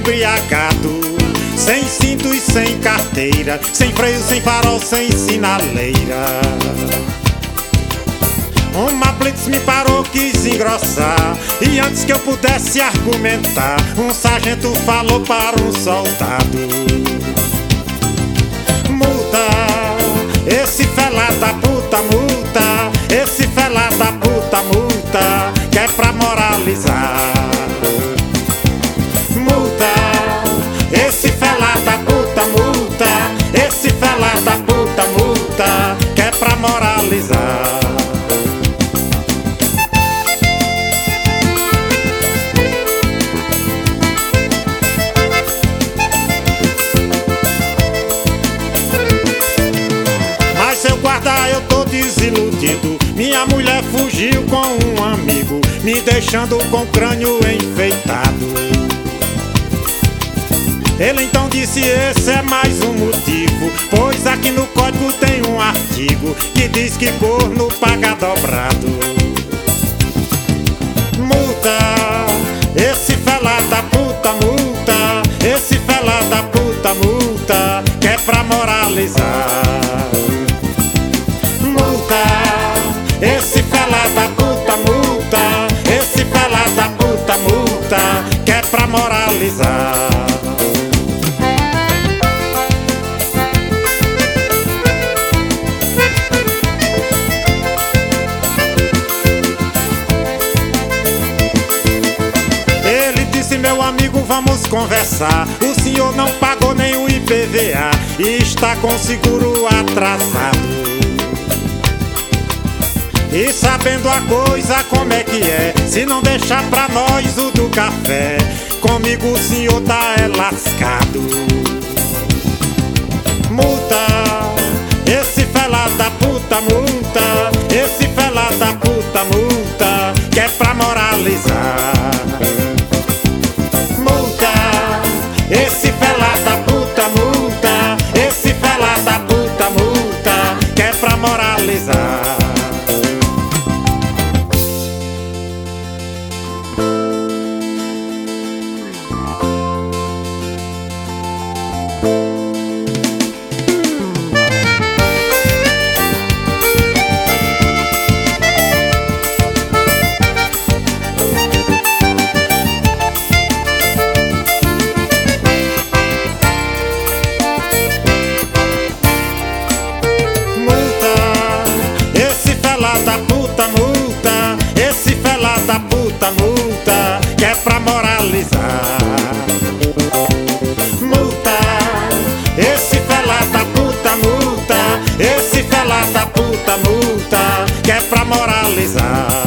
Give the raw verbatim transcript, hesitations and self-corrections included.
embriagado, sem cinto e sem carteira, sem freio, sem farol, sem sinaleira. Uma blitz me parou, quis engrossar, e antes que eu pudesse argumentar, um sargento falou para um soldado: multa, esse fela da puta, multa, esse fela da puta, multa, que é pra moralizar. Multa, esse fela da puta, multa, esse fela da puta, multa, que é pra moralizar. Eu tô desiludido, minha mulher fugiu com um amigo, me deixando com o crânio enfeitado. Ele então disse: esse é mais um motivo, pois aqui no código tem um artigo que diz que corno paga dobrado. Multa, esse fela da puta, multa, esse fela da puta, multa, que é pra moralizar. Esse fela da puta, multa, esse fela da puta, multa, que é pra moralizar. Ele disse: meu amigo, vamos conversar, o senhor não pagou nem o I P V A e está com seguro atrasado. E sabendo a coisa como é que é, se não deixar pra nós o do café, comigo o senhor tá é lascado. Multa, esse fela da puta, multa, esse fela da puta, multa, que é pra moralizar. Multa, esse fela da puta, multa, esse fela da puta, multa, que é pra moralizar. Da puta, multa, que é pra moralizar. Multa, esse fela da puta, multa, esse fela da puta, multa, que é pra moralizar.